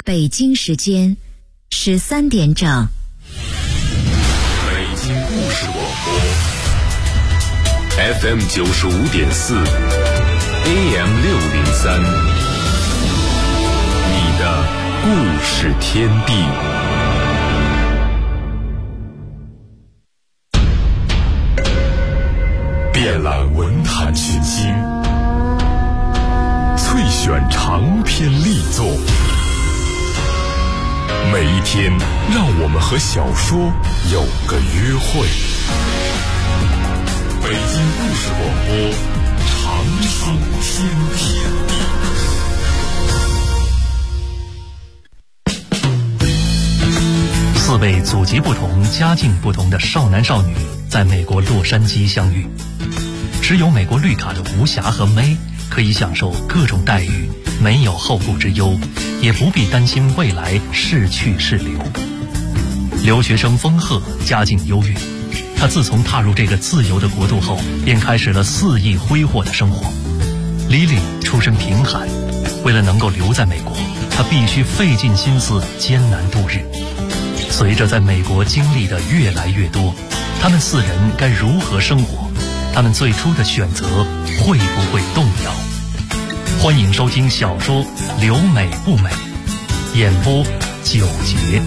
北京时间13点整。 北京故事广播 FM 95.4 AM 603，你的故事天地。遍览文坛群星，萃选长篇力作，每一天让我们和小说有个约会。北京故事广播，长寿天地。 4位祖籍不同、家境不同的少男少女在美国洛杉矶相遇。持有美国绿卡的吴霞和May可以享受各种待遇，没有后顾之忧，也不必担心未来是去是留。留学生丰鹤家境优越，他自从踏入这个自由的国度后，便开始了肆意挥霍的生活。Lily出身贫寒，为了能够留在美国，他必须费尽心思艰难度日。随着在美国经历的越来越多，他们4人该如何生活？他们最初的选择会不会动摇？欢迎收听小说《留美不美》，演播9节。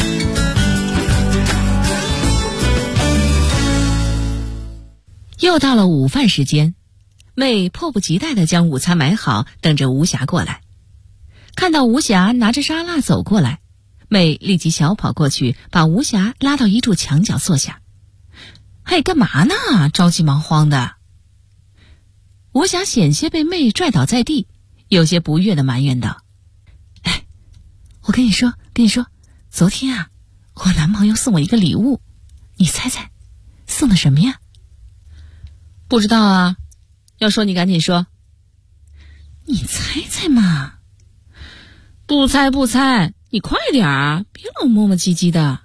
又到了午饭时间，妹迫不及待地将午餐买好，等着吴霞过来。看到吴霞拿着沙拉走过来，妹立即小跑过去，把吴霞拉到一处墙角坐下。嘿，干嘛呢？着急忙慌的。吴霞险些被妹拽倒在地，有些不悦地埋怨道：“哎，我跟你说，昨天啊，我男朋友送我一个礼物，你猜猜，送的什么呀？”“不知道啊，要说你赶紧说。”“你猜猜嘛。”“不猜，你快点啊，别老磨磨唧唧的。”“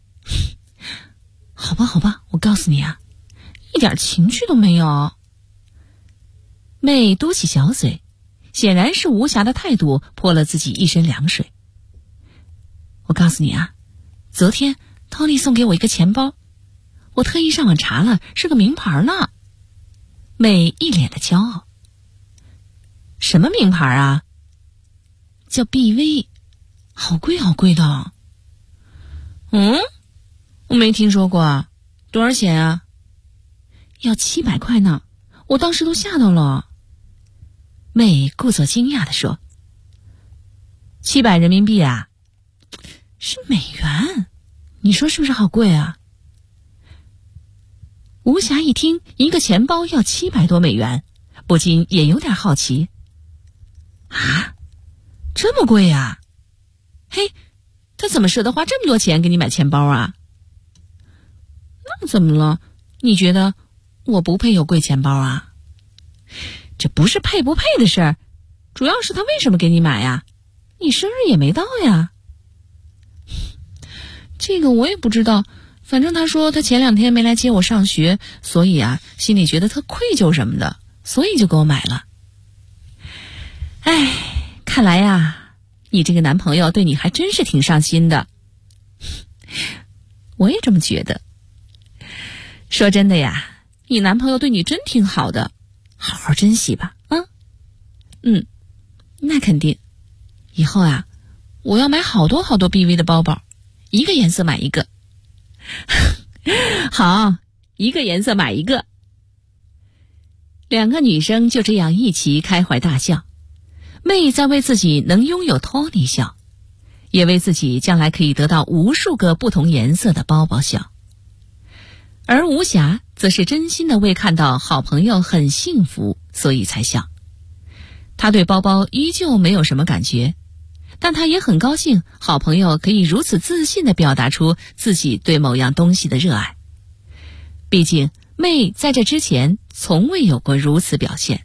好吧，我告诉你啊，一点情趣都没有。”妹嘟起小嘴，显然是吴霞的态度泼了自己一身凉水。“我告诉你啊，昨天 Tony 送给我一个钱包，我特意上网查了，是个名牌呢。”妹一脸的骄傲。“什么名牌啊？”“叫 BV， 好贵的。”“我没听说过啊，多少钱啊？”“要700块呢，我当时都吓到了。”妹故作惊讶地说。“700人民币啊？”“是美元，你说是不是好贵啊？”吴霞一听一个钱包要700多美元，不禁也有点好奇。“啊，这么贵啊？嘿，他怎么舍得花这么多钱给你买钱包啊？”“那怎么了？你觉得我不配有贵钱包啊？”“这不是配不配的事儿，主要是他为什么给你买呀？你生日也没到呀。”“这个我也不知道，反正他说他前2天没来接我上学，所以啊，心里觉得特愧疚什么的，所以就给我买了。”“哎，看来呀，你这个男朋友对你还真是挺上心的。”“我也这么觉得。说真的呀，你男朋友对你真挺好的，好好珍惜吧。”“那肯定。以后啊，我要买好多 BV 的包包，一个颜色买一个。”“好，一个颜色买一个。”2个女生就这样一起开怀大笑。妹在为自己能拥有 Tony 笑，也为自己将来可以得到无数个不同颜色的包包笑。而吴霞则是真心的为看到好朋友很幸福，所以才笑。她对包包依旧没有什么感觉，但她也很高兴好朋友可以如此自信地表达出自己对某样东西的热爱。毕竟妹在这之前从未有过如此表现。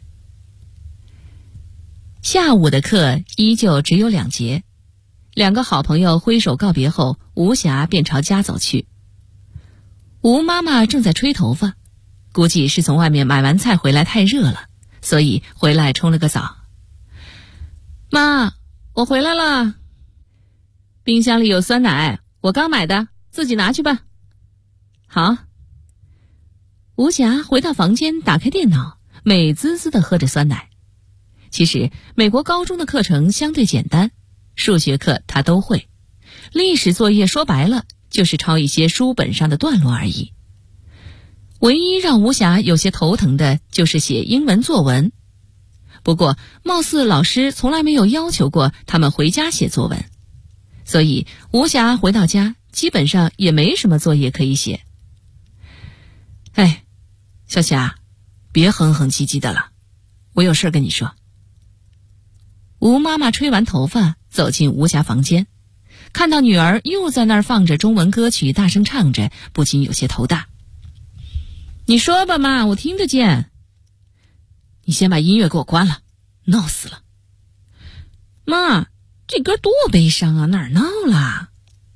下午的课依旧只有2节，2个好朋友挥手告别后，吴霞便朝家走去。吴妈妈正在吹头发，估计是从外面买完菜回来太热了，所以回来冲了个澡。“妈，我回来了。” 冰箱里有酸奶，我刚买的，自己拿去吧。好。吴霞回到房间，打开电脑，美滋滋地喝着酸奶。其实美国高中的课程相对简单，数学课她都会，历史作业说白了就是抄一些书本上的段落而已。唯一让吴霞有些头疼的就是写英文作文，不过貌似老师从来没有要求过他们回家写作文，所以吴霞回到家基本上也没什么作业可以写。哎，小霞，别哼哼唧唧的了，我有事跟你说。吴妈妈吹完头发走进吴霞房间，看到女儿又在那儿放着中文歌曲大声唱着，不禁有些头大。你说吧妈，我听得见。你先把音乐给我关了，闹死了。妈，这歌多悲伤啊，哪儿闹了？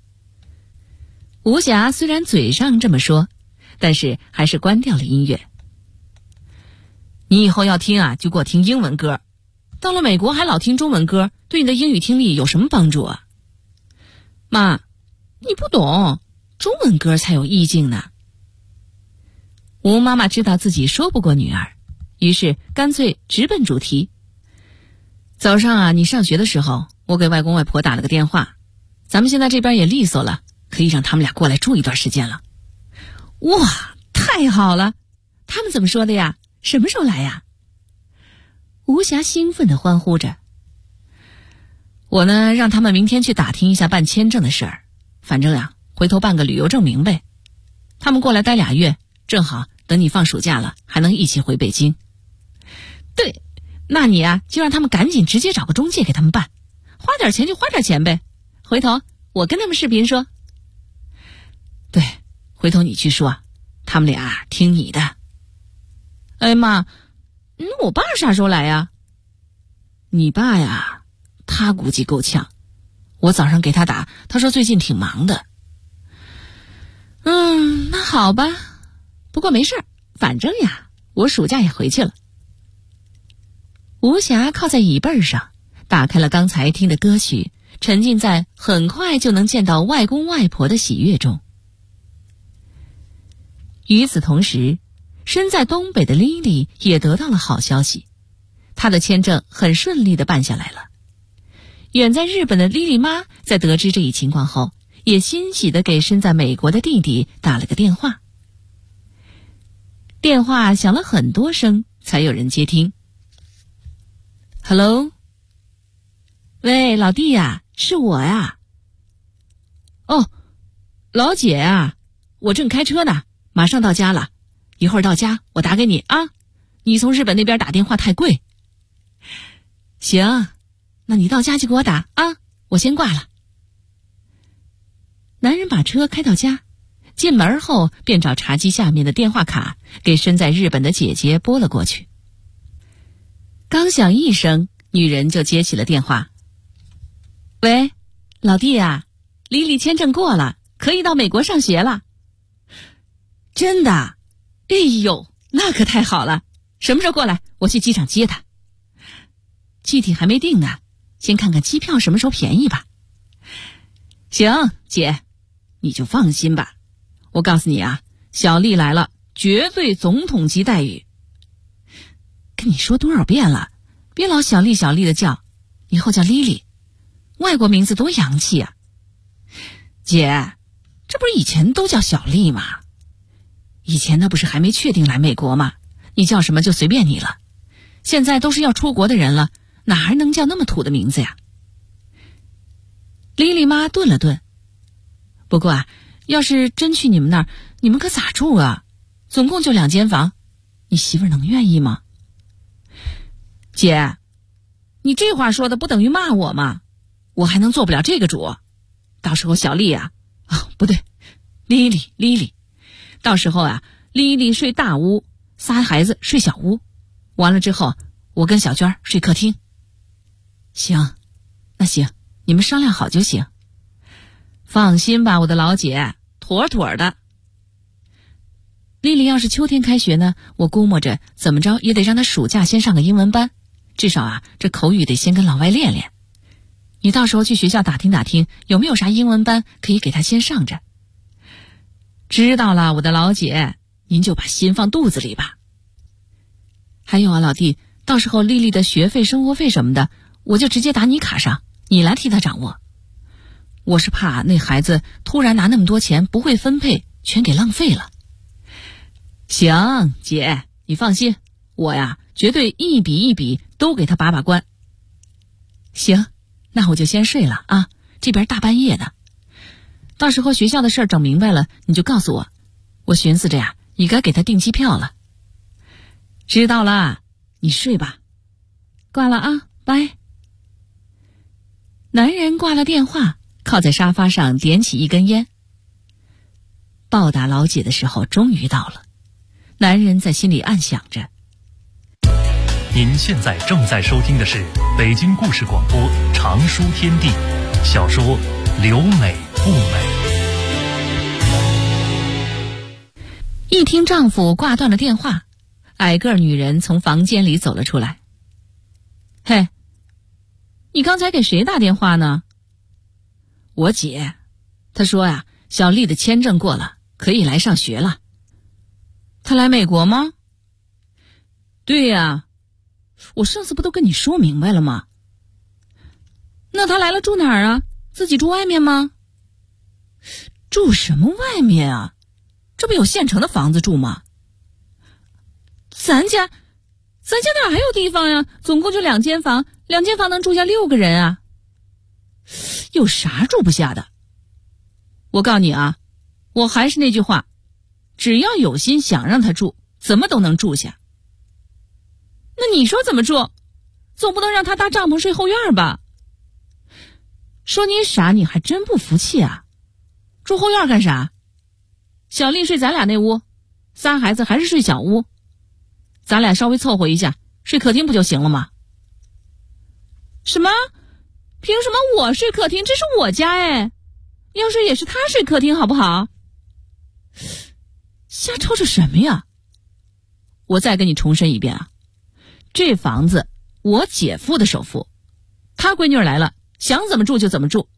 吴霞虽然嘴上这么说，但是还是关掉了音乐。你以后要听啊，就给我听英文歌，到了美国还老听中文歌，对你的英语听力有什么帮助啊？妈，你不懂，中文歌才有意境呢。吴妈妈知道自己说不过女儿，于是干脆直奔主题。早上啊，你上学的时候，我给外公外婆打了个电话，咱们现在这边也利索了，可以让他们俩过来住一段时间了。哇，太好了！他们怎么说的呀？什么时候来呀？吴霞兴奋地欢呼着。我呢，让他们明天去打听一下办签证的事儿，反正呀，回头办个旅游证明呗。他们过来待2月，正好等你放暑假了，还能一起回北京。对，那你啊，就让他们赶紧直接找个中介给他们办，花点钱就花点钱呗。回头我跟他们视频说。对，回头你去说，他们俩听你的。哎妈，那我爸啥时候来呀？你爸呀，他估计够呛。我早上给他打，他说最近挺忙的。那好吧，不过没事，反正呀，我暑假也回去了。吴霞靠在椅背上，打开了刚才听的歌曲，沉浸在很快就能见到外公外婆的喜悦中。与此同时，身在东北的莉莉也得到了好消息，她的签证很顺利地办下来了。远在日本的莉莉妈在得知这一情况后，也欣喜地给身在美国的弟弟打了个电话。电话响了很多声才有人接听。Hello， 喂，老弟呀，是我呀。哦，老姐啊，我正开车呢，马上到家了，一会儿到家我打给你啊。你从日本那边打电话太贵。行，那你到家就给我打啊，我先挂了。男人把车开到家，进门后便找茶几下面的电话卡，给身在日本的姐姐拨了过去。刚响一声，女人就接起了电话。喂，老弟啊，莉莉签证过了，可以到美国上学了。真的？哎呦，那可太好了！什么时候过来？我去机场接她。具体还没定呢，先看看机票什么时候便宜吧。行，姐，你就放心吧。我告诉你啊，小丽来了，绝对总统级待遇。跟你说多少遍了，别老小丽小丽的叫，以后叫莉莉，外国名字多洋气啊。姐，这不是以前都叫小丽吗？以前那不是还没确定来美国吗？你叫什么就随便你了。现在都是要出国的人了，哪还能叫那么土的名字呀？莉莉妈顿了顿，不过啊，要是真去你们那儿，你们可咋住啊？总共就2间房，你媳妇儿能愿意吗？姐，你这话说的不等于骂我吗？我还能做不了这个主？到时候小丽啊，不对，莉莉，到时候啊，莉莉睡大屋，3孩子睡小屋，完了之后我跟小娟睡客厅。行，那行，你们商量好就行。放心吧，我的老姐，妥妥的。莉莉要是秋天开学呢，我估摸着怎么着也得让她暑假先上个英文班，至少啊，这口语得先跟老外练练。 你到时候去学校打听打听，有没有啥英文班可以给他先上着。知道了，我的老姐，您就把心放肚子里吧。还有啊，老弟，到时候丽丽的学费、生活费什么的，我就直接打你卡上，你来替她掌握。我是怕那孩子突然拿那么多钱不会分配，全给浪费了。行，姐，你放心，我呀绝对一笔一笔都给他把把关。行，那我就先睡了啊，这边大半夜的。到时候学校的事儿整明白了，你就告诉我。我寻思着呀，你该给他订机票了。知道了，你睡吧。挂了啊，拜。男人挂了电话，靠在沙发上点起一根烟。报答老姐的时候终于到了，男人在心里暗想着。 您现在正在收听的是北京故事广播长书天地小说《留美不美》。 一听丈夫挂断了电话，矮个儿女人从房间里走了出来。嘿，你刚才给谁打电话呢？我姐，她说呀，小丽的签证过了，可以来上学了。她来美国吗？对呀，我上次不都跟你说明白了吗？那她来了住哪儿啊？自己住外面吗？住什么外面啊？这不有现成的房子住吗？咱家哪还有地方呀？总共就2间房，2间房能住下6个人啊。有啥住不下的？我告诉你啊，我还是那句话，只要有心想让他住，怎么都能住下。那你说怎么住？总不能让他搭帐篷睡后院吧？说你傻，你还真不服气啊？住后院干啥？小丽睡咱俩那屋，3孩子还是睡小屋，咱俩稍微凑合一下，睡客厅不就行了吗？什么？凭什么我睡客厅？这是我家哎，要睡也是他睡客厅好不好？瞎吵吵什么呀？我再跟你重申一遍啊，这房子我姐夫的首付，他闺女来了，想怎么住就怎么住。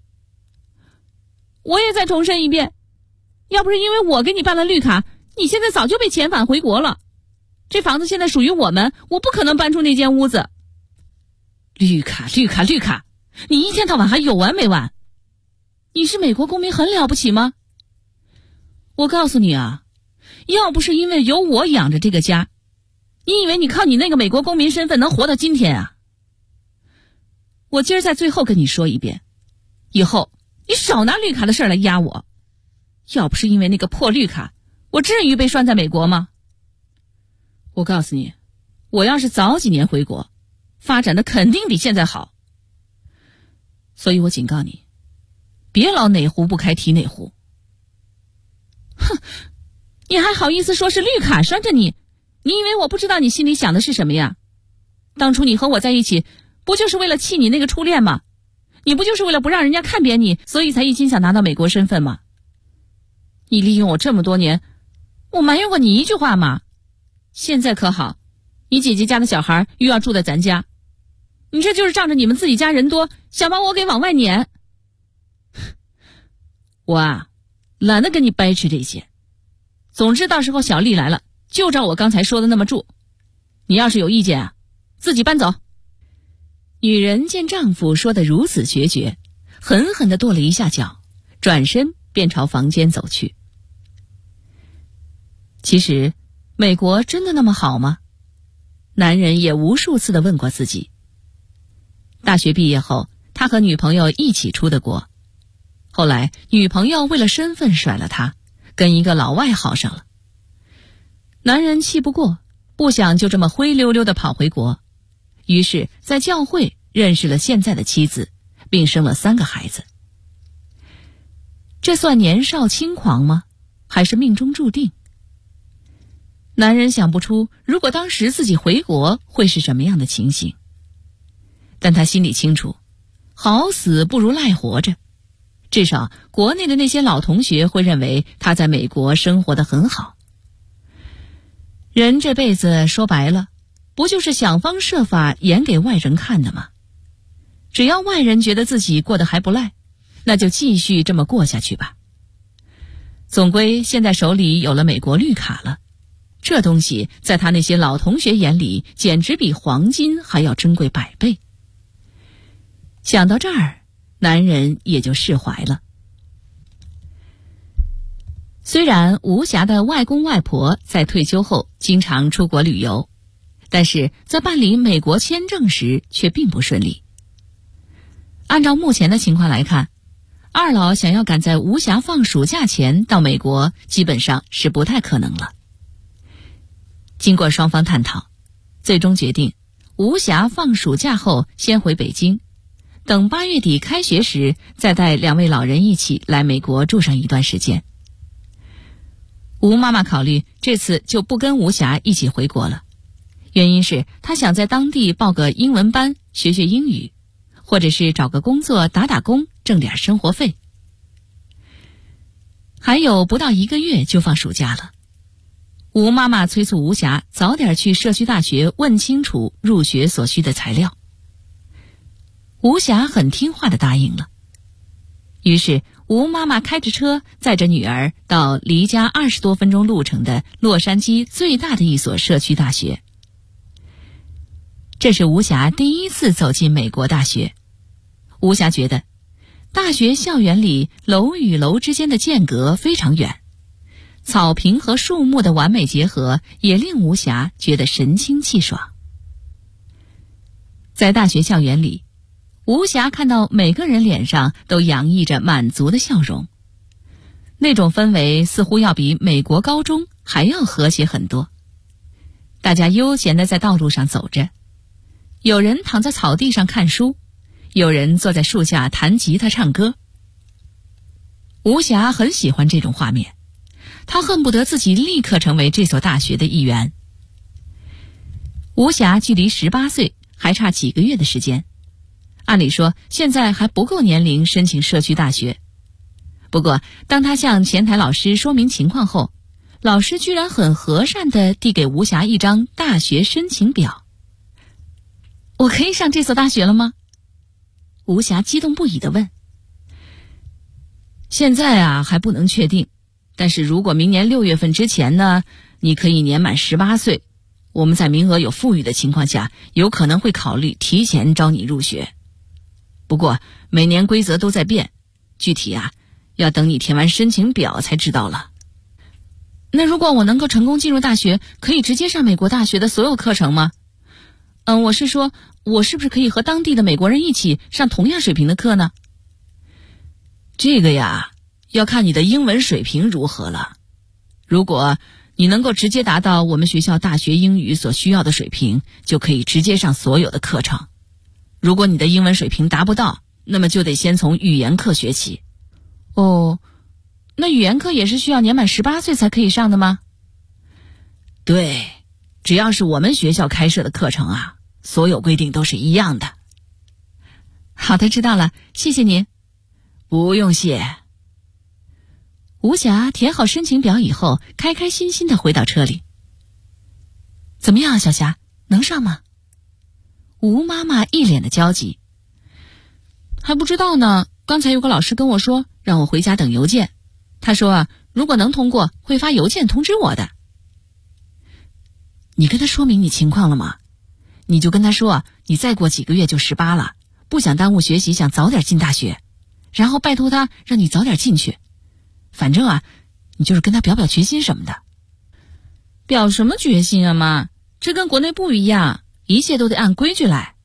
我也再重申一遍，要不是因为我给你办了绿卡，你现在早就被遣返回国了。这房子现在属于我们，我不可能搬出那间屋子。绿卡，你一天到晚还有完没完？你是美国公民很了不起吗？我告诉你啊，要不是因为有我养着这个家，你以为你靠你那个美国公民身份能活到今天啊？我今儿在最后跟你说一遍，以后你少拿绿卡的事儿来压我。要不是因为那个破绿卡，我至于被拴在美国吗？我告诉你，我要是早几年回国，发展的肯定比现在好。所以我警告你，别老哪壶不开提哪壶。哼，你还好意思说是绿卡拴着你？你以为我不知道你心里想的是什么呀？当初你和我在一起，不就是为了气你那个初恋吗？你不就是为了不让人家看扁你，所以才一心想拿到美国身份吗？你利用我这么多年，我埋怨过你一句话吗？现在可好，你姐姐家的小孩又要住在咱家，你这就是仗着你们自己家人多，想把我给往外撵。我啊，懒得跟你掰扯这些。总之到时候小丽来了，就照我刚才说的那么住。你要是有意见啊，自己搬走。女人见丈夫说得如此决绝，狠狠地跺了一下脚，转身便朝房间走去。其实美国真的那么好吗？男人也无数次地问过自己。大学毕业后，他和女朋友一起出的国，后来女朋友为了身份甩了他，跟一个老外好上了。男人气不过，不想就这么灰溜溜地跑回国，于是在教会认识了现在的妻子，并生了3个孩子。这算年少轻狂吗？还是命中注定？男人想不出如果当时自己回国会是什么样的情形，但他心里清楚，好死不如赖活着，至少国内的那些老同学会认为他在美国生活得很好。人这辈子说白了，不就是想方设法演给外人看的吗？ 只要外人觉得自己过得还不赖，那就继续这么过下去吧。总归现在手里有了美国绿卡了，这东西在他那些老同学眼里简直比黄金还要珍贵100倍。想到这儿，男人也就释怀了。虽然吴霞的外公外婆在退休后经常出国旅游，但是在办理美国签证时却并不顺利。按照目前的情况来看，二老想要赶在吴霞放暑假前到美国，基本上是不太可能了。经过双方探讨，最终决定吴霞放暑假后先回北京，等8月底开学时再带2位老人一起来美国住上一段时间。吴妈妈考虑这次就不跟吴霞一起回国了，原因是她想在当地报个英文班学学英语，或者是找个工作打打工挣点生活费。还有不到1个月就放暑假了，吴妈妈催促吴霞早点去社区大学问清楚入学所需的材料。吴霞很听话地答应了。于是吴妈妈开着车载着女儿到离家20多分钟路程的洛杉矶最大的一所社区大学。这是吴霞第一次走进美国大学。吴霞觉得大学校园里楼与楼之间的间隔非常远，草坪和树木的完美结合也令吴霞觉得神清气爽。在大学校园里，吴霞看到每个人脸上都洋溢着满足的笑容，那种氛围似乎要比美国高中还要和谐很多。大家悠闲地在道路上走着，有人躺在草地上看书，有人坐在树下弹吉他唱歌。吴霞很喜欢这种画面，她恨不得自己立刻成为这所大学的一员。吴霞距离18岁还差几个月的时间，按理说现在还不够年龄申请社区大学。不过当她向前台老师说明情况后，老师居然很和善地递给吴霞一张大学申请表。我可以上这所大学了吗？吴霞激动不已地问。现在还不能确定，但是如果明年6月份之前呢，你可以年满18岁，我们在名额有富裕的情况下，有可能会考虑提前招你入学。不过每年规则都在变，具体要等你填完申请表才知道了。那如果我能够成功进入大学，可以直接上美国大学的所有课程吗？我是说，我是不是可以和当地的美国人一起上同样水平的课呢？这个要看你的英文水平如何了。如果你能够直接达到我们学校大学英语所需要的水平，就可以直接上所有的课程。如果你的英文水平达不到，那么就得先从语言课学起。哦，那语言课也是需要年满18岁才可以上的吗？对，只要是我们学校开设的课程所有规定都是一样的。好的，知道了，谢谢您。不用谢。吴霞填好申请表以后，开开心心地回到车里。怎么样，小霞，能上吗？吴妈妈一脸的焦急。还不知道呢，刚才有个老师跟我说，让我回家等邮件。他说如果能通过，会发邮件通知我的。你跟他说明你情况了吗？你就跟他说你再过几个月就18了，不想耽误学习，想早点进大学，然后拜托他让你早点进去。反正你就是跟他表表决心什么的。表什么决心啊，妈？这跟国内不一样，一切都得按规矩来。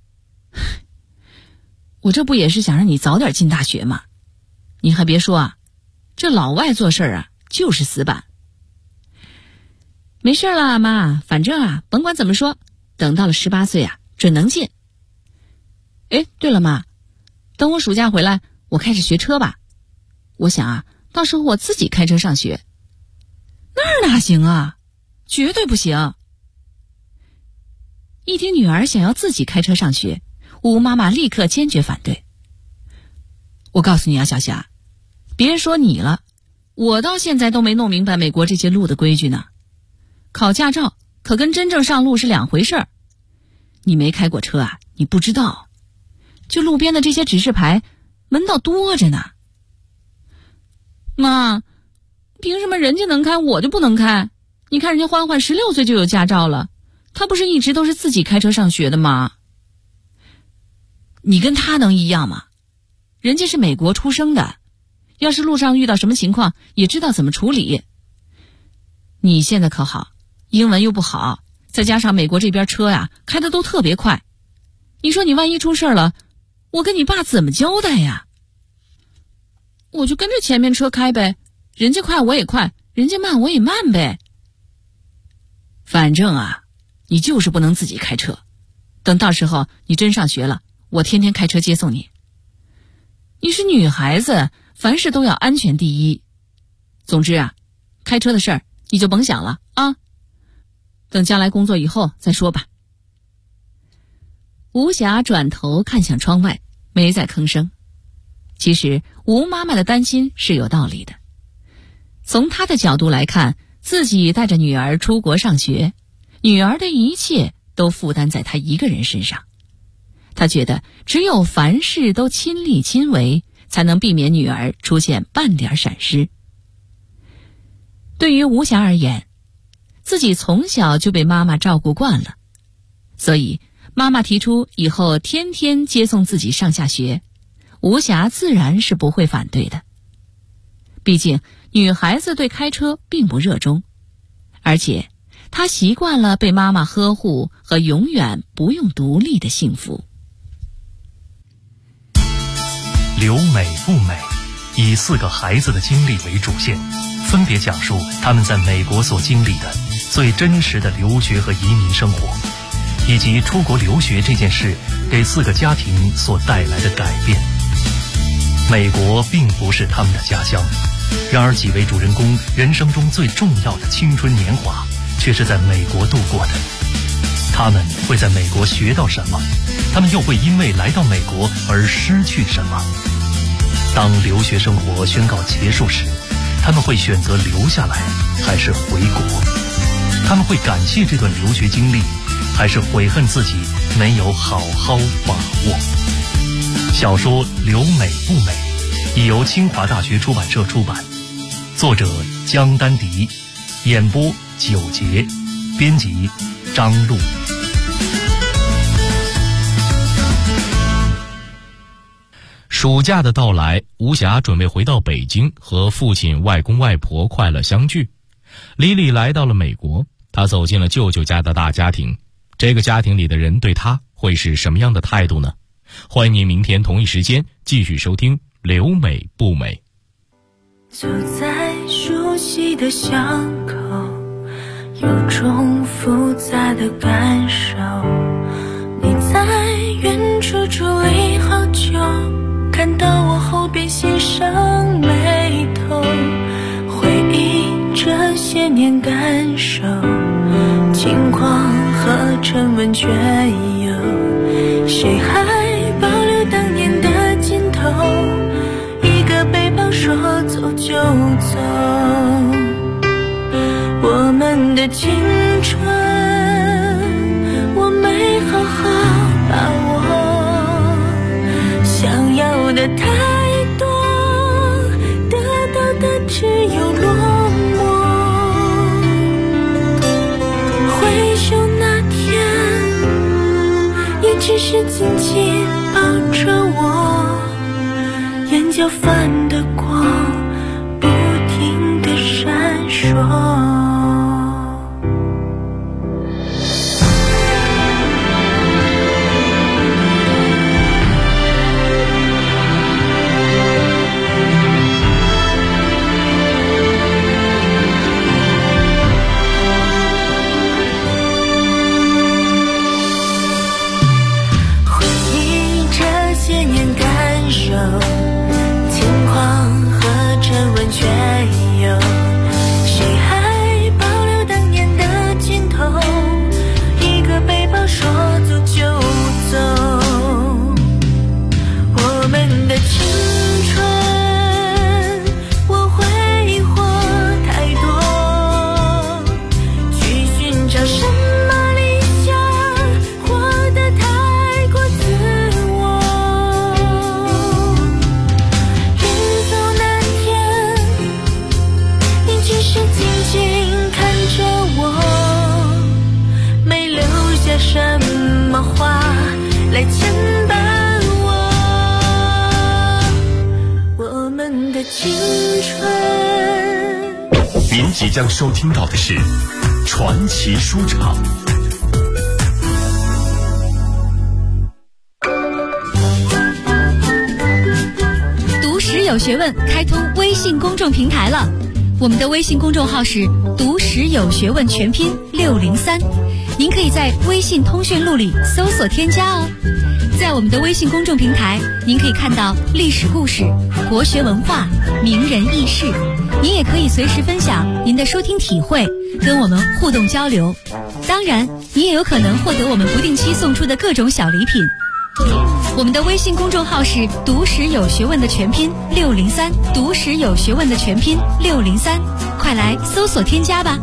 我这不也是想让你早点进大学吗？你还别说这老外做事就是死板。没事了，妈，反正甭管怎么说，等到了18岁准能进。对了，妈，等我暑假回来，我开始学车吧。我想到时候我自己开车上学。那哪行绝对不行。一听女儿想要自己开车上学，吴妈妈立刻坚决反对。我告诉你小霞，别说你了，我到现在都没弄明白美国这些路的规矩呢。考驾照可跟真正上路是两回事儿。你没开过车你不知道。 就路边的这些指示牌，门道多着呢。妈，凭什么人家能开我就不能开？你看人家欢欢16岁就有驾照了，他不是一直都是自己开车上学的吗？你跟他能一样吗？人家是美国出生的，要是路上遇到什么情况也知道怎么处理。你现在可好，英文又不好，再加上美国这边车呀开的都特别快，你说你万一出事了，我跟你爸怎么交代呀？我就跟着前面车开呗，人家快我也快，人家慢我也慢呗。反正啊，你就是不能自己开车，等到时候你真上学了，我天天开车接送你。你是女孩子，凡事都要安全第一。总之啊，开车的事儿你就甭想了啊，等将来工作以后再说吧。吴霞转头看向窗外，没再吭声。其实吴妈妈的担心是有道理的，从她的角度来看，自己带着女儿出国上学，女儿的一切都负担在她一个人身上。她觉得只有凡事都亲力亲为，才能避免女儿出现半点闪失。对于吴霞而言，自己从小就被妈妈照顾惯了，所以妈妈提出以后天天接送自己上下学，吴霞自然是不会反对的。毕竟女孩子对开车并不热衷，而且她习惯了被妈妈呵护和永远不用独立的幸福。 留美不美，以4个孩子的经历为主线，分别讲述他们在美国所经历的最真实的留学和移民生活，以及出国留学这件事给4个家庭所带来的改变。美国并不是他们的家乡，然而几位主人公人生中最重要的青春年华却是在美国度过的。他们会在美国学到什么？他们又会因为来到美国而失去什么？当留学生活宣告结束时，他们会选择留下来还是回国？他们会感谢这段留学经历，还是悔恨自己没有好好把握？小说《留美不美》已由清华大学出版社出版，作者江丹迪，演播九杰，编辑张璐。 暑假的到来，吴霞准备回到北京和父亲、外公、外婆快乐相聚。李李来到了美国，她走进了舅舅家的大家庭。这个家庭里的人对她会是什么样的态度呢？欢迎您明天同一时间继续收听《留美不美》。 走在熟悉的巷口，有种复杂的感受。你在远处伫立好久，看到我后边心上眉头，回忆这些年感受，轻狂和沉稳却有，谁还保留当年的劲头？一个背包说走就走，我们的青春我没好好把握，想要的太多，得到的只有落寞。回首那天，也只是紧紧抱着我，眼角泛的光不停地闪烁。轻狂和您即将收听到的是传奇书场。 读史有学问开通微信公众平台了，我们的微信公众号是读史有学问全拼603，您可以在微信通讯录里搜索添加哦。在我们的微信公众平台，您可以看到历史故事、国学文化、名人轶事，您也可以随时分享您的收听体会，跟我们互动交流。当然，您也有可能获得我们不定期送出的各种小礼品。我们的微信公众号是读史有学问的全拼603，读史有学问的全拼603，快来搜索添加吧。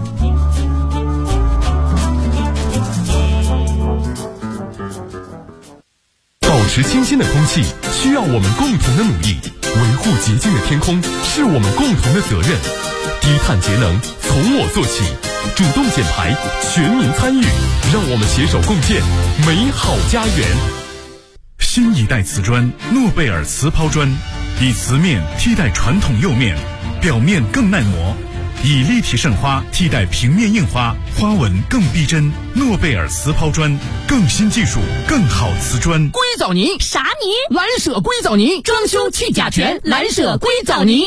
保持清新的空气需要我们共同的努力，维护洁净的天空是我们共同的责任。低碳节能从我做起，主动减排，全民参与，让我们携手共建美好家园。 新一代瓷砖诺贝尔瓷抛砖，以瓷面替代传统釉面，表面更耐磨，以立体胜花替代平面印花，花纹更逼真。诺贝尔瓷抛砖，更新技术，更好瓷砖。 硅藻泥啥泥？蓝舍硅藻泥，装修去甲醛，蓝舍硅藻泥。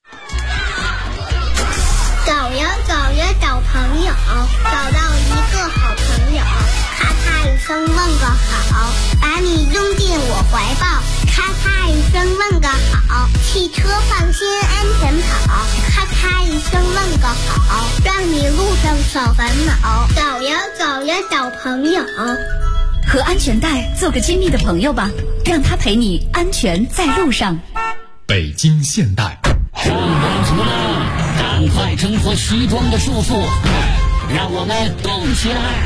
找呀找呀找朋友，找到一个好朋友，咔嚓一声问个好，把你拥进我怀抱，咔嚓一声问个好，汽车放心安全跑，咔嚓一声问个好，让你路上少烦恼。找呀找呀找朋友， 和安全带做个亲密的朋友吧，让他陪你安全在路上。 北京现代， 上班族们赶快挣脱西装的束缚，让我们动起来。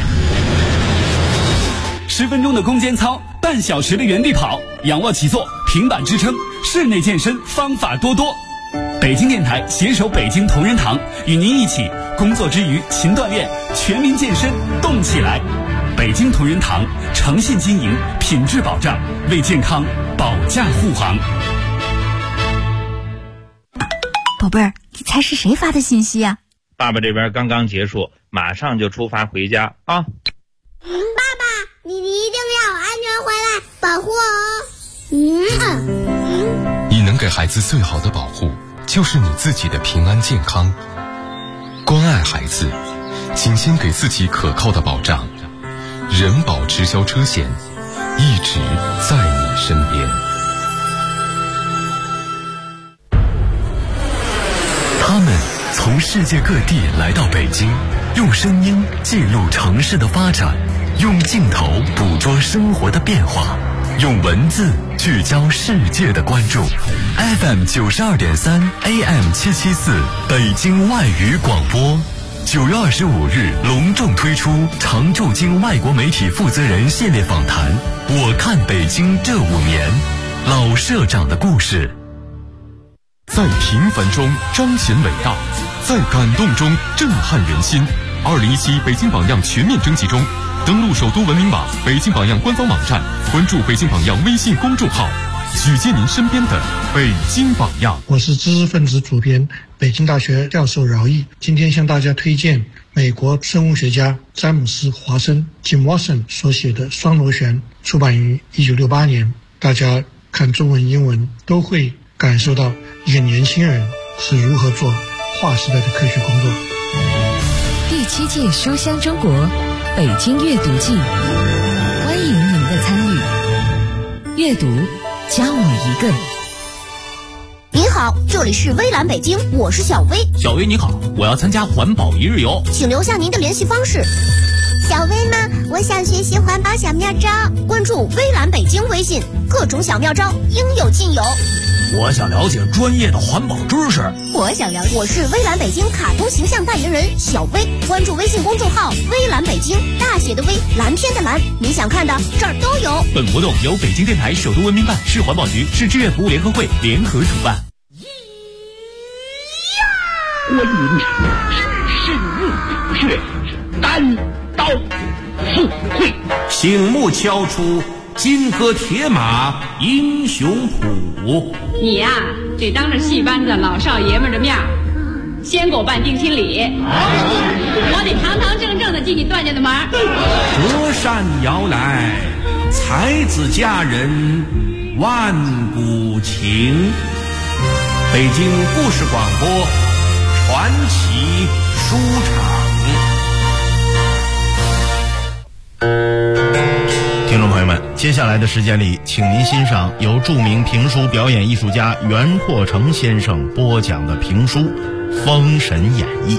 10分钟的空间操，半小时的原地跑，仰卧起坐，平板支撑，室内健身方法多多。北京电台携手北京同仁堂，与您一起工作之余勤锻炼，全民健身动起来。北京同仁堂诚信经营，品质保障，为健康保驾护航。 宝贝儿，你猜是谁发的信息啊？ 爸爸这边刚刚结束，马上就出发回家啊！ 爸爸，你一定要安全回来，保护我。 你能给孩子最好的保护，就是你自己的平安健康。关爱孩子，请先给自己可靠的保障。人保直销车险，一直在你身边。他们从世界各地来到北京，用声音记录城市的发展，用镜头捕捉生活的变化，用文字聚焦世界的关注。FM 92.3 AM 774北京外语广播，9月25日隆重推出常驻京外国媒体负责人系列访谈。我看北京这5年，老社长的故事。在平凡中彰显伟大，在感动中震撼人心。2017北京榜样全面征集中，登录首都文明网、北京榜样官方网站，关注北京榜样微信公众号，举荐您身边的北京榜样。 我是知识分子主编，北京大学教授饶毅，今天向大家推荐美国生物学家詹姆斯·华森 Jim Watson 所写的《双螺旋》，出版于1968年。大家看中文、英文都会感受到一个年轻人是如何做划时代的科学工作。 第7届书香中国北京阅读季，欢迎您的参与。阅读加我一个。 您好，这里是微蓝北京，我是小薇。 小薇你好，我要参加环保一日游， 请留下您的联系方式。小薇呢，我想学习环保小妙招，关注微蓝北京微信，各种小妙招应有尽有。 我想了解专业的环保知识， 我想了解。我是微蓝北京卡通形象代言人小薇，关注微信公众号微蓝北京，大写的微，蓝天的蓝，你想看的这儿都有。 本活动由北京电台首都文明办、市环保局、市志愿服务联合会联合主办。 观音神入血，单刀赴会， 醒目敲出金戈铁马英雄谱。 你呀，得当着戏班子老少爷们的面， 先给我办定亲礼，我得堂堂正正的进你段家的门。 隔山遥来，才子佳人万古情。北京故事广播传奇书场。 听众朋友们，接下来的时间里，请您欣赏由著名评书表演艺术家袁阔成先生播讲的评书《封神演义》。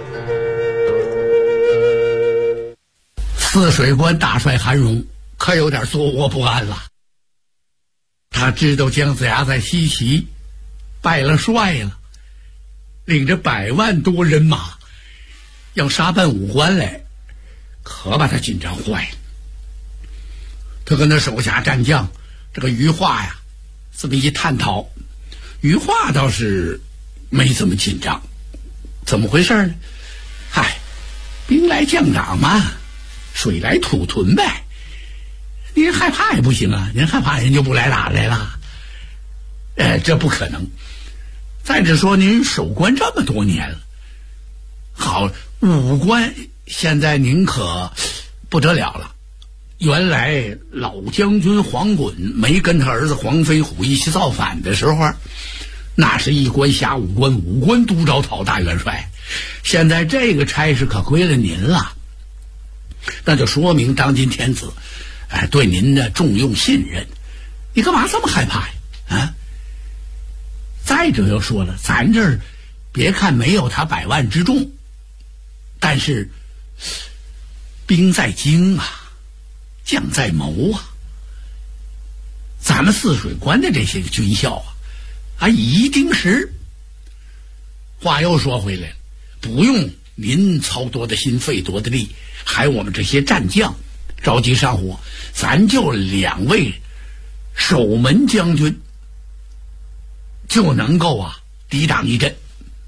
泗水关大帅韩荣可有点坐卧不安了。他知道姜子牙在西岐败了帅了，领着100万多人马要杀奔武关来，可把他紧张坏了。他跟他手下战将这个余化呀，这么一探讨，余化倒是没这么紧张。怎么回事呢？嗨，兵来将挡嘛，水来土屯呗。您害怕也不行啊，您害怕人就不来打来了。这不可能。再者说，您守关这么多年了，好，武关现在您可不得了了。原来老将军黄衮没跟他儿子黄飞虎一起造反的时候，那是一关辖5关，5关督招讨大元帅。现在这个差事可归了您了，那就说明当今天子对您的重用信任。你干嘛这么害怕呀？啊！再者又说了，咱这儿别看没有他100万之众，但是兵在精啊，将在谋啊。咱们泗水关的这些个军校一定是。话又说回来了，不用您操多的心费多的力，还有我们这些战将着急上火，咱就2位守门将军就能够抵挡一阵。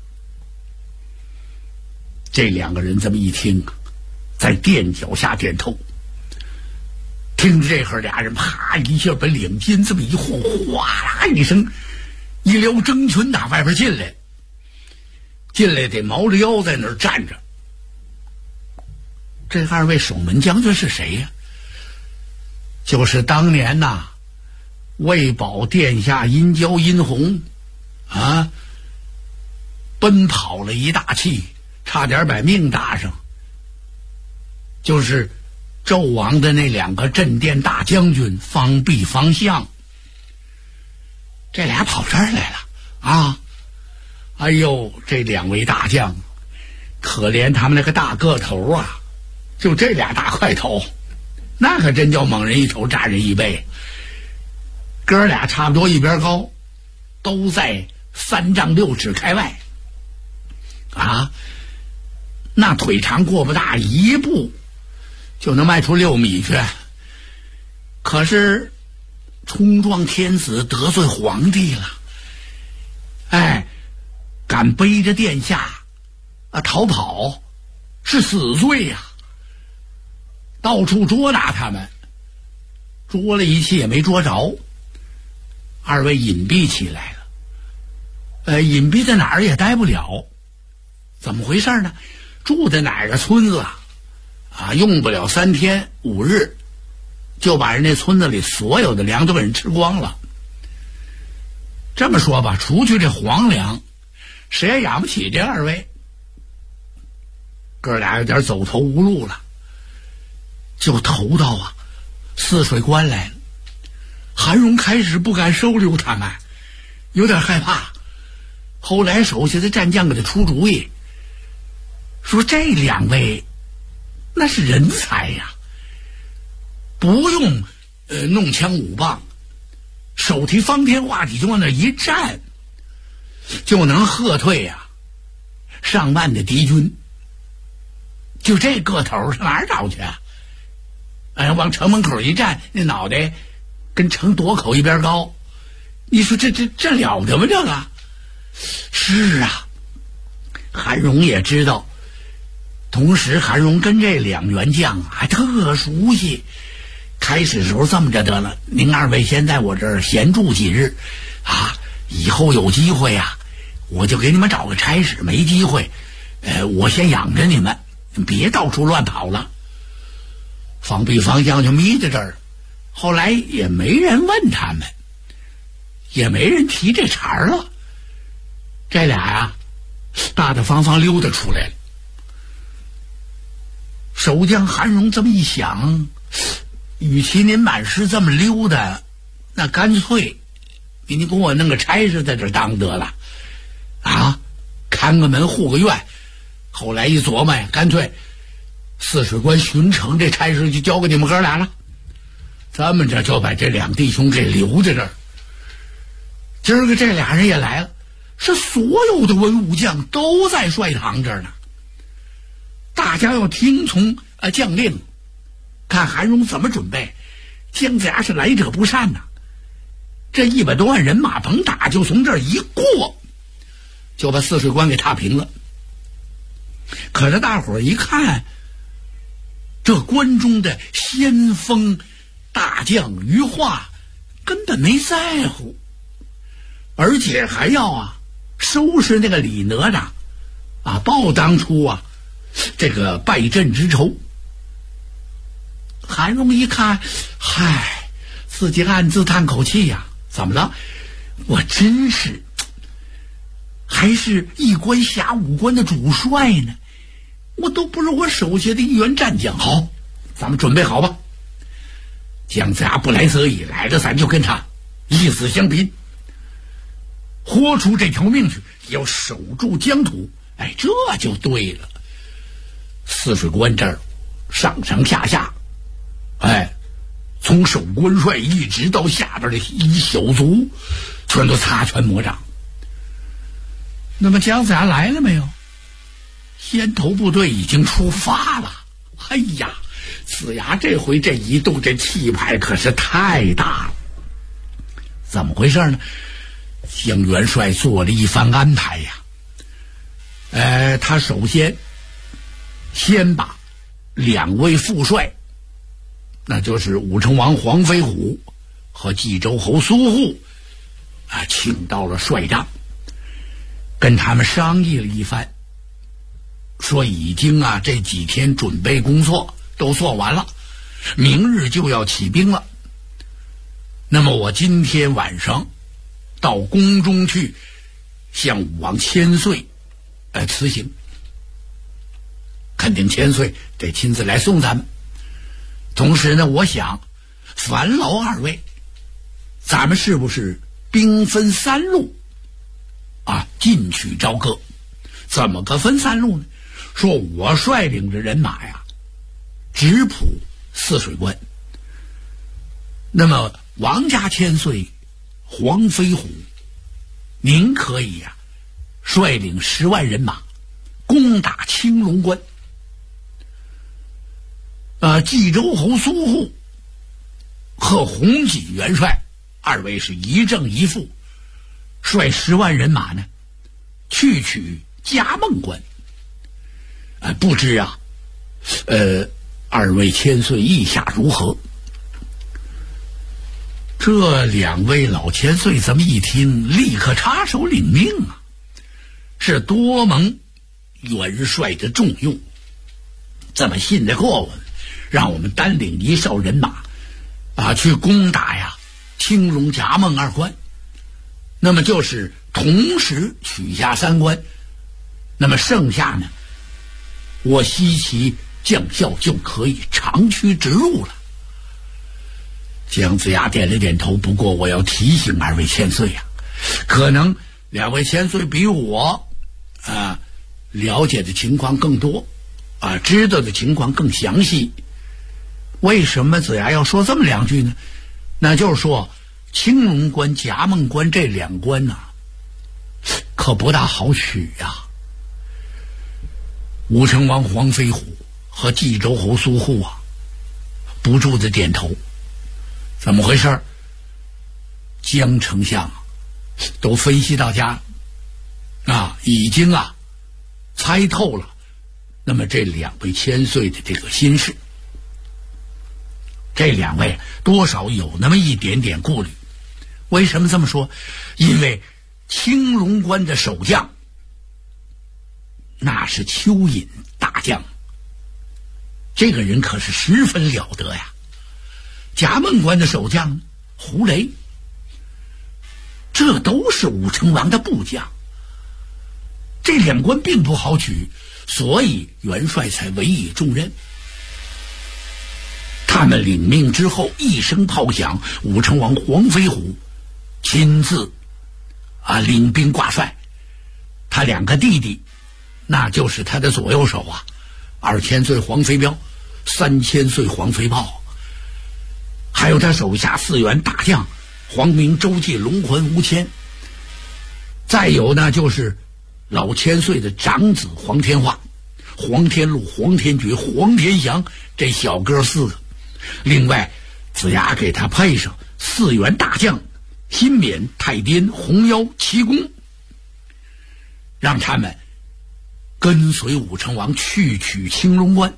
这2个人这么一听，在垫脚下点头。听着这会儿，俩人啪一下把领巾这么一晃，哗啦一声，一撩征裙打外边进来，得毛着腰在那儿站着。这2位守门将军是谁呀？就是当年为保殿下殷郊殷红奔跑了一大气，差点把命搭上，就是纣王的那2个镇殿大将军方弼、方相。这俩跑这儿来了哎呦，这2位大将可怜他们那个大个头就这俩大块头，那可真叫猛人一头炸人一背。哥俩差不多一边高，都在3丈6尺开外那腿长过不大，一步就能迈出6米去。可是冲撞天子，得罪皇帝了，敢背着殿下逃跑，是死罪呀。到处捉拿他们，捉了一气也没捉着。2位隐蔽起来了，隐蔽在哪儿也待不了。怎么回事呢？住在哪个村子用不了3天5日，就把人家村子里所有的粮都给人吃光了。这么说吧，除去这皇粮，谁也养不起这2位。哥俩有点走投无路了，就投到泗水关来了。韩荣开始不敢收留他们，有点害怕。后来手下的战将给他出主意，说这2位那是人才呀，不用弄枪舞棒，手提方天画戟就往那一站，就能喝退上万的敌军。就这个头上哪儿找去往城门口一站，那脑袋跟城垛口一边高。你说这了得吗？这个是韩荣也知道。同时韩荣跟这2员将还特熟悉。开始时候这么着得了，您2位先在我这儿闲住几日以后有机会我就给你们找个差事，没机会，我先养着你们，别到处乱跑了。方必方将就眯在这儿，后来也没人问他们，也没人提这茬了。这俩呀，大大方方溜达出来了。守将韩荣这么一想，与其您满师这么溜达，那干脆您给我弄个差事在这儿当得了啊，看个门护个院。后来一琢磨呀，干脆泗水关巡城这差事就交给你们哥俩了。这么着就把这两弟兄给留在这儿。今儿个这俩人也来了，是所有的文武将都在帅堂这儿呢。大家要听从将令，看韩荣怎么准备。姜子牙是来者不善呐，这100多万人马甭打，就从这儿一过，就把泗水关给踏平了。可是大伙儿一看，这关中的先锋大将于化根本没在乎，而且还要收拾那个李哪吒报当初这个败阵之仇。韩荣一看，嗨，自己暗自叹口气呀，怎么了？我真是还是一关下5关的主帅呢，我都不如我手下的一员战将。好，咱们准备好吧。姜子牙不来则已，来了咱就跟他一死相拼，豁出这条命去，要守住疆土。这就对了。泗水关这儿上上下下，从守关帅一直到下边的一小卒，全都擦拳魔掌。那么姜子牙来了没有？先头部队已经出发了。哎呀，子牙这回这一动，这气派可是太大了。怎么回事呢？姜元帅做了一番安排呀。他首先把2位副帅，那就是武成王黄飞虎和冀州侯苏护请到了帅帐，跟他们商议了一番，说已经这几天准备工作都做完了，明日就要起兵了。那么我今天晚上到宫中去向武王千岁辞行，肯定千岁得亲自来送咱们。同时呢，我想烦劳2位，咱们是不是兵分3路进取朝歌？怎么个分3路呢？说我率领着人马呀，直扑泗水关。那么王家千岁黄飞虎，您可以率领10万人马攻打青龙关。冀州侯苏护和洪锦元帅2位是一正一负，率10万人马呢去取嘉梦关。不知2位千岁意下如何？这2位老千岁这么一听，立刻插手领命是多蒙元帅的重用，这么信得过我们，让我们单领1哨人马去攻打青龙嘉梦2关，那么就是同时取下3关，那么剩下呢，我西岐将校就可以长驱直入了。姜子牙点了点头，不过我要提醒2位千岁可能2位千岁比我了解的情况更多知道的情况更详细。为什么子牙要说这么2句呢？那就是说青龙关、嘉梦关这2关可不大好取武成王黄飞虎和冀州侯苏护不住的点头。怎么回事？姜丞相都分析大家已经猜透了那么这2位千岁的这个心事。这2位多少有那么一点点顾虑。为什么这么说？因为青龙关的守将，那是蚯蚓大将，这个人可是十分了得呀。夹梦关的守将胡雷，这都是武成王的部将，这两关并不好取，所以元帅才委以重任。他们领命之后，一声炮响，武成王黄飞虎亲自领兵挂帅，他两个弟弟那就是他的左右手啊，2000岁黄飞彪，3000岁黄飞豹，还有他手下4员大将黄明、周济、龙魂、吴谦，再有呢就是老1000岁的长子黄天化、黄天禄、黄天觉、黄天祥，这小哥4个。另外子牙给他配上4员大将辛勉、太颠、红腰、齐公，让他们跟随武成王去取青龙关。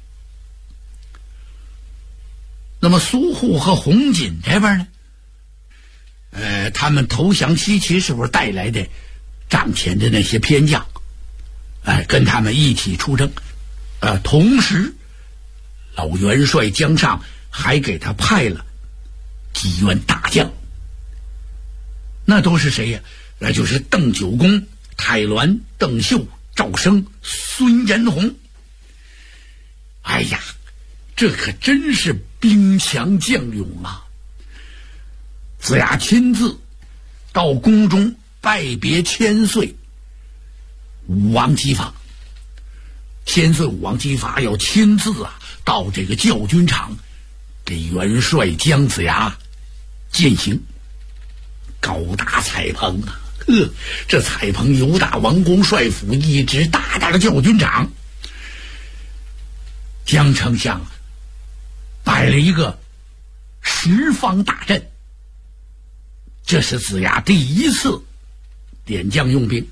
那么苏护和红锦这边呢，他们投降西岐是不是带来的帐前的那些偏将，跟他们一起出征，同时老元帅江上还给他派了几员大将，那都是谁呀？那就是邓九公、泰鸾、邓秀、赵升、孙延洪。哎呀，这可真是兵强将勇啊！子牙亲自到宫中拜别1000岁武王姬发，1000岁武王姬发要亲自到这个教军场给元帅姜子牙饯行。高大彩棚啊，这彩棚由大王公帅府一直大大的教军场，江丞相摆了一个10方大阵，这是子牙第一次点将用兵。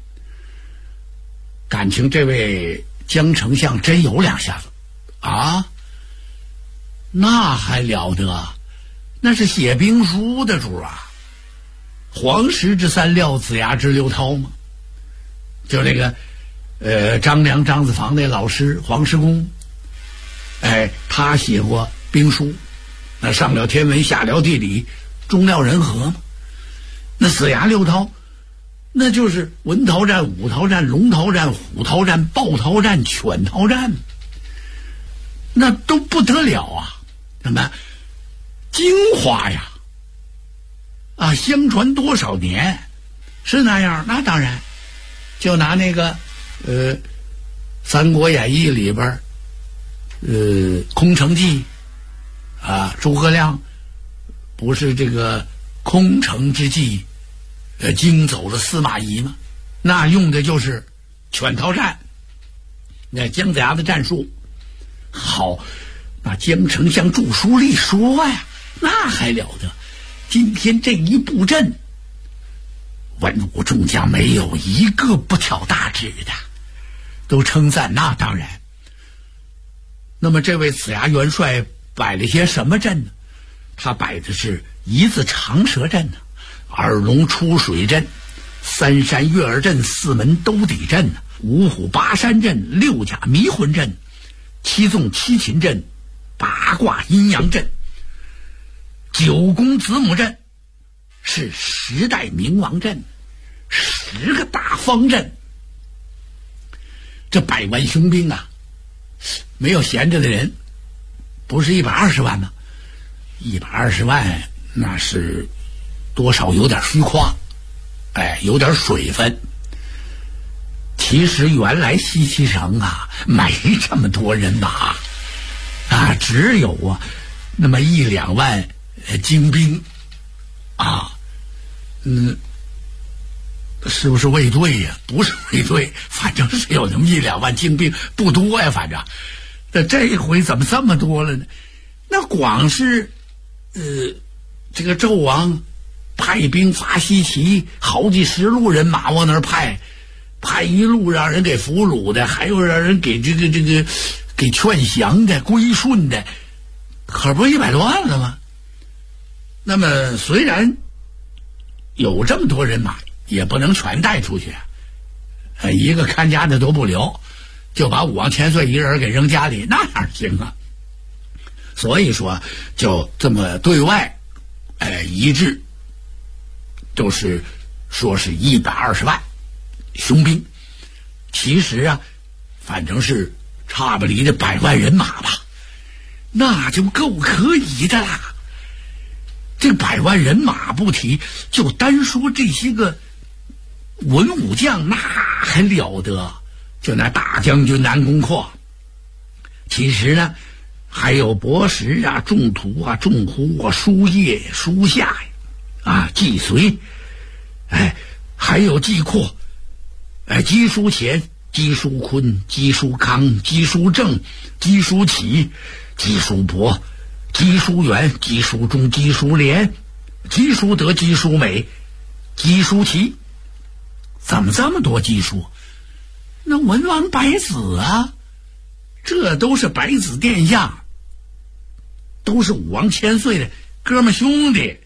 感情这位江丞相真有两下子啊，那还了得，那是写兵书的主啊。黄石之三料，子牙之六韬嘛，就那个张良张子房那老师黄石公，他写过兵书，那上了天文下了地理中了人和嘛。那子牙六韬那就是文韬战、武韬战、龙韬战、虎韬战、豹韬战、犬韬战，那都不得了啊！什么精华呀！相传多少年，是那样？那当然，就拿那个《三国演义》里边空城计诸葛亮不是这个空城之计惊走了司马懿吗？那用的就是犬韬战，那姜子牙的战术好。那江丞相著书里说呀，那还了得，今天这一布阵，文武众将没有一个不挑大指的，都称赞。那当然。那么这位子牙元帅摆了些什么阵呢？他摆的是一字长蛇阵呢，二龙出水阵，三山月儿阵，四门兜底阵，五虎拔山阵，六甲迷魂阵，七纵七擒阵，八卦阴阳阵，九宫子母阵，是10代冥王阵，10个大方阵。这100万雄兵没有闲着的人，不是120万吗？120万那是多少有点虚夸，有点水分。其实原来西岐城没这么多人马只有那么1-2万精兵是不是卫队呀？不是卫队，反正是有那么1-2万精兵，不多呀。反正这回怎么这么多了呢？那光是这个纣王派兵伐西岐，好几10路人马往那儿派一路让人给俘虏的，还有让人给这个给劝降的、归顺的，可不是100多万了吗？那么虽然有这么多人马， 也不能全带出去，一个看家的都不留，就把5王千岁一个人给扔家里，那哪行啊？所以说就这么对外一致，就是说是120万雄兵，其实啊反正是差不离的100万人马吧，那就够可以的啦。这100万人马不提，就单说这些个文武将，那还了得，就那大将军南宫阔，其实呢还有伯石啊、仲图啊、仲胡啊、叔夜、叔夏啊、季随，还有季阔，姬叔乾、姬叔坤、姬叔康、姬叔正、姬叔启、姬叔伯、姬叔元、姬叔忠、姬叔廉、姬叔德、姬叔美、姬叔齐，怎么这么多姬叔？那文王百子啊，这都是百子殿下，都是5王千岁的哥们兄弟，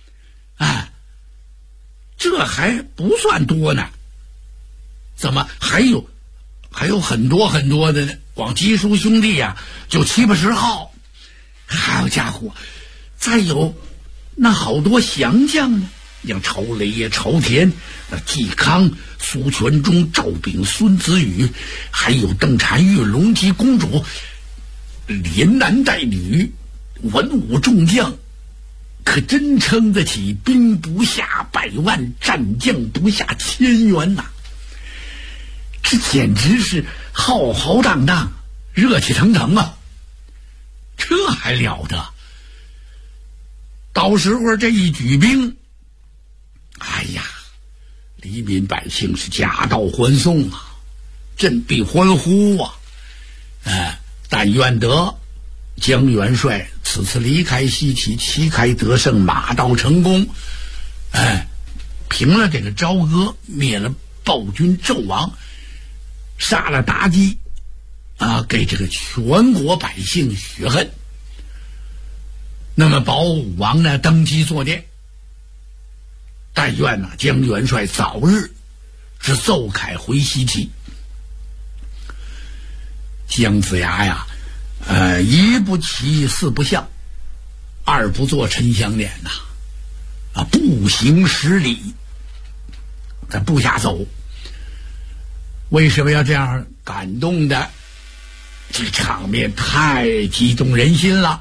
这还不算多呢，怎么还有很多很多的呢？光姬叔兄弟呀，就70、80号，好家伙，再有那好多降将呢，像曹雷呀、曹田、嵇康、苏全忠、赵炳、孙子宇，还有邓婵玉、龙吉公主，连男带女，文武众将，可真称得起兵不下100万，战将不下1000员呐！这简直是浩浩荡荡，热气腾腾啊！这还了得？到时候这一举兵，哎呀，黎民百姓是夹道欢送啊，振臂欢呼啊！但愿得姜元帅此次离开西岐，旗开得胜，马到成功，平了这个朝歌，灭了暴君纣王，杀了妲己给这个全国百姓雪恨。那么保武王呢登基坐殿，但愿姜元帅早日是奏凯回西岐。姜子牙呀，一不骑4不相，2不做沉香辇呐，步行10里，在步下走。为什么要这样感动的？这场面太激动人心了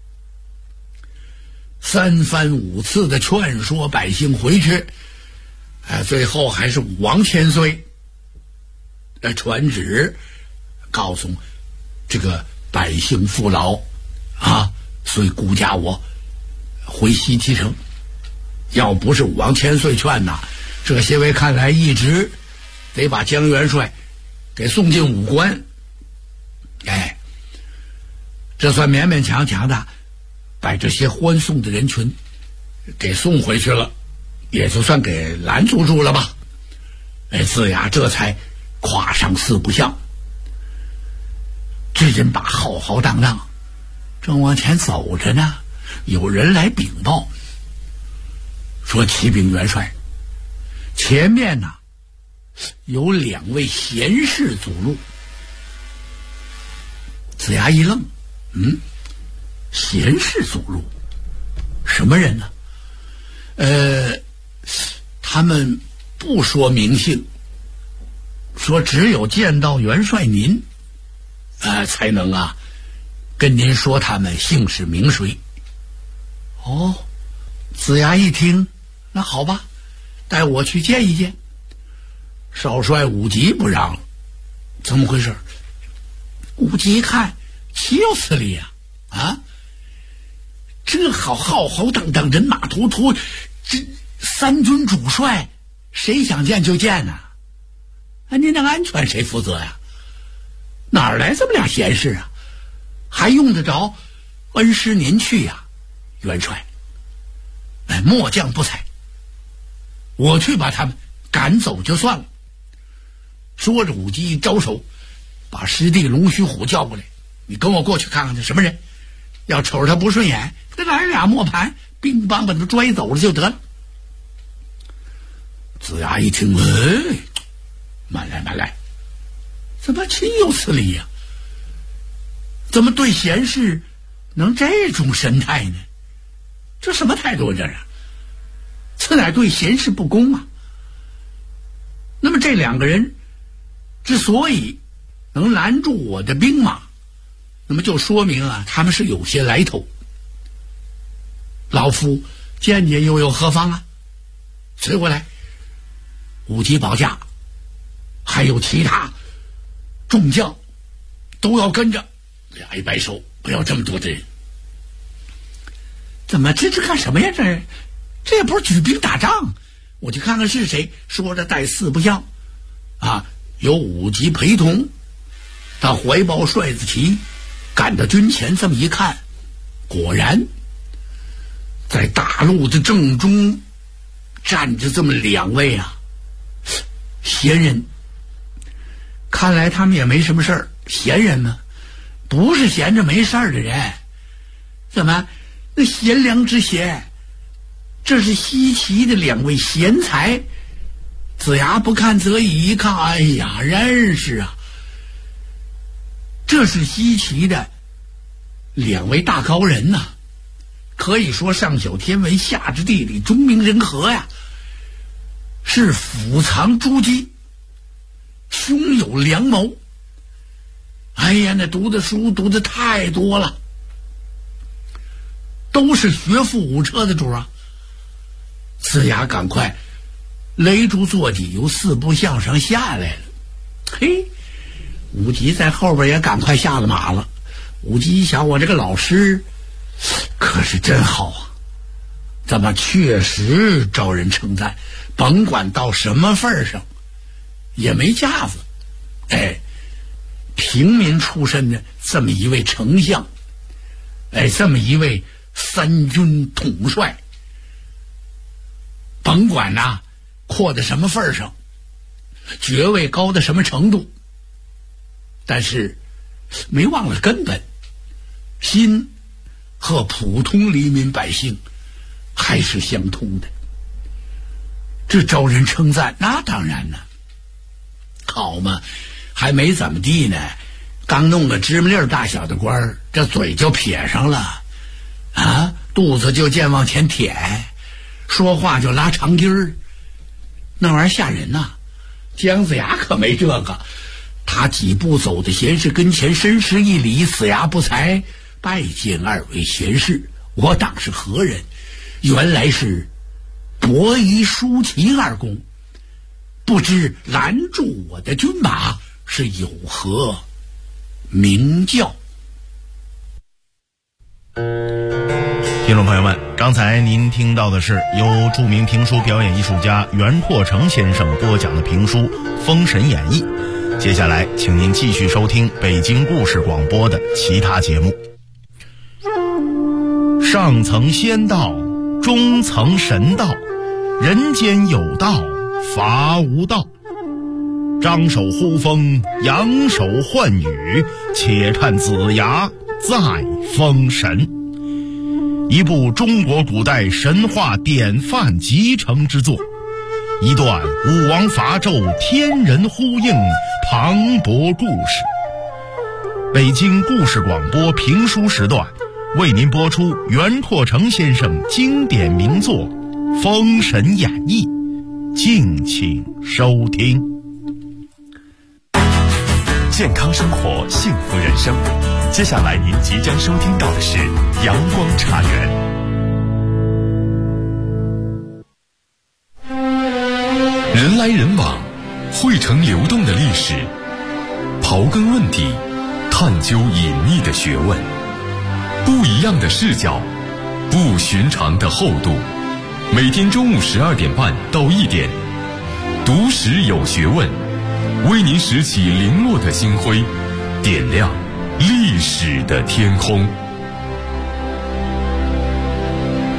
，3番5次的劝说百姓回去，最后还是5王千岁传旨告诉这个百姓父老随孤家我回西岐城。要不是5王千岁劝呐，这些位看来一直得把姜元帅给送进武关。这算勉勉强强的把这些欢送的人群给送回去了，也就算给拦阻住了吧。子牙这才跨上4不像，这人把浩浩荡荡正往前走着呢，有人来禀报说，启禀元帅，前面有2位贤士阻路。子牙一愣，贤士阻路，什么人呢？他们不说名姓，说只有见到元帅您，才能跟您说他们姓氏名谁。子牙一听，那好吧，带我去见一见。少帅武吉不让了，怎么回事？武吉一看，岂有此理这浩浩荡荡，人马突突，这3军主帅，谁想见就见呐？您的安全谁负责呀？哪儿来这么俩贤士还用得着恩师您去呀？元帅，末将不才，我去把他们赶走就算了。说着，武吉一招手，把师弟龙须虎叫过来，你跟我过去看看这什么人，要瞅着他不顺眼，给来俩磨盘，乒乓把他拽走了就得了。 子牙一听，慢来，怎么岂有此理呀？怎么对贤士能这种神态呢？这什么态度这是？此乃对贤士不公啊！那么这两个人之所以能拦住我的兵马，那么就说明啊，他们是有些来头。老夫见见又有何妨啊？随过来，武吉保驾，还有其他众将都要跟着。俩一摆手，不要这么多的人。怎么这干什么呀？这也不是举兵打仗，我去看看是谁。说着带四部将啊，有武吉陪同，他怀抱帅子旗赶到军前，这么一看，果然在大路的正中站着这么两位啊贤人。看来他们也没什么事儿，闲人嘛，不是闲着没事儿的人。怎么那贤良之贤，这是西岐的两位贤才。子牙不看则已，一看，哎呀，认识啊，这是西岐的两位大高人呐，可以说上晓天文，下知地理，中明人和呀，是俯藏诸姬，胸有良谋。哎呀，那读的书读的太多了，都是学富五车的主啊。子牙赶快勒住坐骑，由四部相上下来了。嘿，武吉在后边也赶快下了马了。武吉一想，我这个老师可是真好啊，怎么确实招人称赞，甭管到什么份上也没架子。哎，平民出身的这么一位丞相，哎，这么一位三军统帅，甭管呐扩到什么份上，爵位高到什么程度，但是没忘了根本，心和普通黎民百姓还是相通的。这招人称赞，那当然呢，好嘛，还没怎么地呢，刚弄个芝麻粒大小的官儿，这嘴就撇上了啊，肚子就见往前舔，说话就拉长音儿，那玩意儿吓人呐。姜子牙可没这个，他几步走到贤士跟前，深施一礼，子牙不才，拜见二位贤士，我当是何人？原来是伯夷叔齐二公，不知拦住我的军马是有何名教？ 听众朋友们，刚才您听到的是由著名评书表演艺术家袁拓成先生播讲的评书《封神演义》。接下来请您继续收听北京故事广播的其他节目。上层仙道，中层神道，人间有道，伐无道。张手呼风，扬手唤雨，且看子牙再封神。一部中国古代神话典范集成之作，一段武王伐纣天人呼应磅礴故事。北京故事广播评书时段为您播出袁拓成先生经典名作《封神演义》，敬请收听。 健康生活，幸福人生。接下来您即将收听到的是阳光茶园。人来人往，汇成流动的历史，刨根问底，探究隐秘的学问，不一样的视角，不寻常的厚度。每天中午12点半到1点，读史有学问，为您拾起零落的星辉，点亮历史的天空。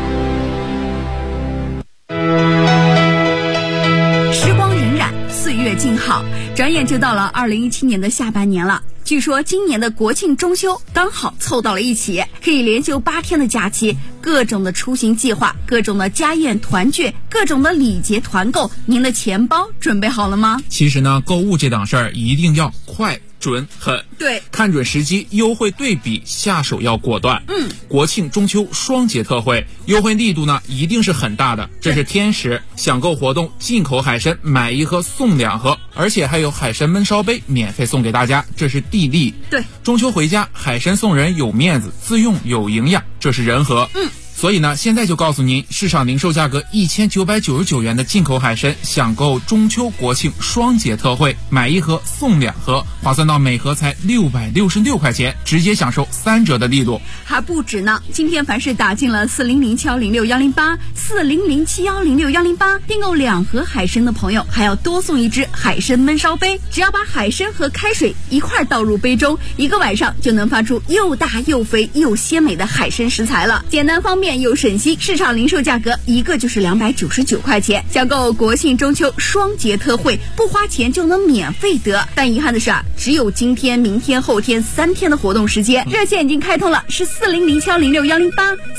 时光荏苒，岁月静好。转眼就到了2017年的下半年了。据说今年的国庆中秋刚好凑到了一起，可以连休8天的假期，各种的出行计划，各种的家宴团聚，各种的礼节团购，您的钱包准备好了吗？ 其实呢，购物这档事儿一定要快准狠， 对， 看准时机，优惠对比，下手要果断。国庆中秋双节特惠，优惠力度呢一定是很大的，这是天时。享购活动，进口海参买1盒送2盒，而且还有海参焖烧杯免费送给大家，这是地利。 对， 中秋回家，海参送人有面子，自用有营养，这是人和。所以呢，现在就告诉您，市场零售价格1999元的进口海参，享购中秋国庆双节特惠，买1盒送2盒，划算到每盒才666块钱，直接享受3折的力度。 还不止呢，今天凡是打进了4007106108 4007106108，订购2盒海参的朋友，还要多送1只海参焖烧杯。只要把海参和开水一块倒入杯中，1个晚上就能发出又大又肥又鲜美的海参食材了，简单方便又省心，市场零售价格1个就是299块钱。享购国庆中秋双节特惠，不花钱就能免费得。但遗憾的是只有今天、明天、后天3天的活动时间，热线已经开通了，是4007106108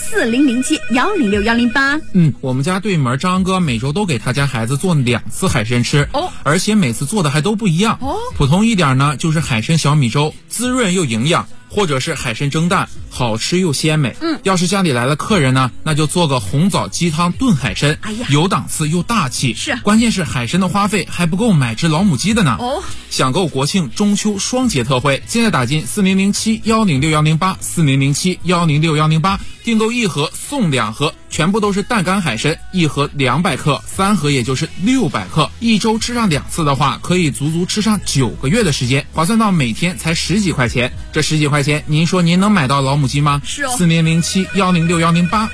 4007106108。 我们家对门张哥每周都给他家孩子做2次海参吃，而且每次做的还都不一样。普通一点呢，就是海参小米粥，滋润又营养。或者是海参蒸蛋，好吃又鲜美。要是家里来了客人呢，那就做个红枣鸡汤炖海参，有档次又大气。 是， 关键是海参的花费还不够买只老母鸡的呢。享购国庆中秋双节特惠，现在打进4007106108 4007106108，订购1盒送2盒，全部都是淡干海参，1盒200克，3盒也就是600克，一周吃上2次的话，可以足足吃上9个月的时间，划算到每天才10几块钱。这10几块钱，您说您能买到老母鸡吗？ 是哦。 4007106108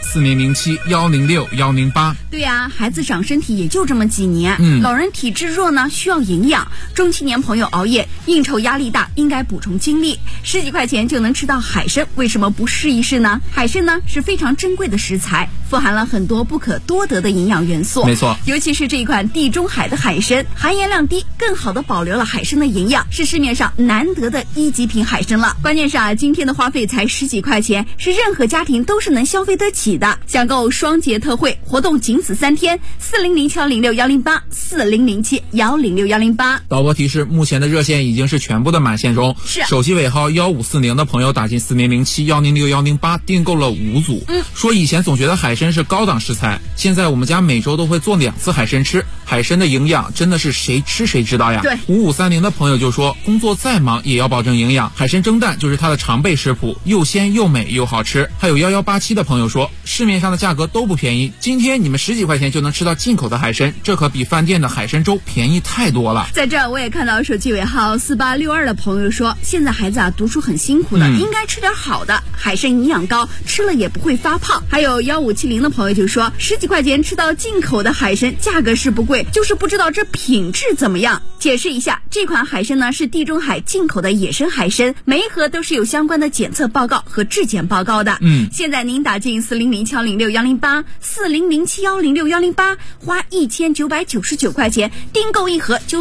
4007106108。 对呀，孩子长身体也就这么几年，老人体质弱呢，需要营养。中青年朋友熬夜、应酬压力大，应该补充精力。10几块钱就能吃到海参，为什么不试一试呢？海参呢是非常珍贵的食材，富含了很多不可多得的营养元素。 没错， 尤其是这一款地中海的海参，含盐量低，更好的保留了海参的营养，是市面上难得的1级品海参了。关键是今天的花费才10几块钱，是任何家庭都是能消费得起的。享购双节特惠活动仅此3天，4007106108 4007106108。 导播提示，目前的热线已经是全部的满线中， 是手机尾号1540的朋友打进4007106108，订购了5组。说以前总觉得海参是高档食材，现在我们家每周都会做2次海参吃。海参的营养真的是谁吃谁知道呀。 对 ，5530的朋友就说，工作再忙也要保证营养，海参蒸蛋就是它的常备食谱，又鲜又美又好吃。还有1187的朋友说，市面上的价格都不便宜，今天你们10几块钱就能吃到进口的海参，这可比饭店的海参粥便宜太多了。 在这儿我也看到手机尾号4862的朋友说，现在孩子读书很辛苦的，应该吃点好的，海参营养高，吃了也不会发胖。还有1570的朋友就说，10几块钱吃到进口的海参，价格是不贵，就是不知道这品质怎么样。解释一下，这款海参呢是地中海进口的野生海参，每一盒都是有相关的检测报告和质检报告的。现在您打进4007106108 4007106108，花1999块钱订购1盒就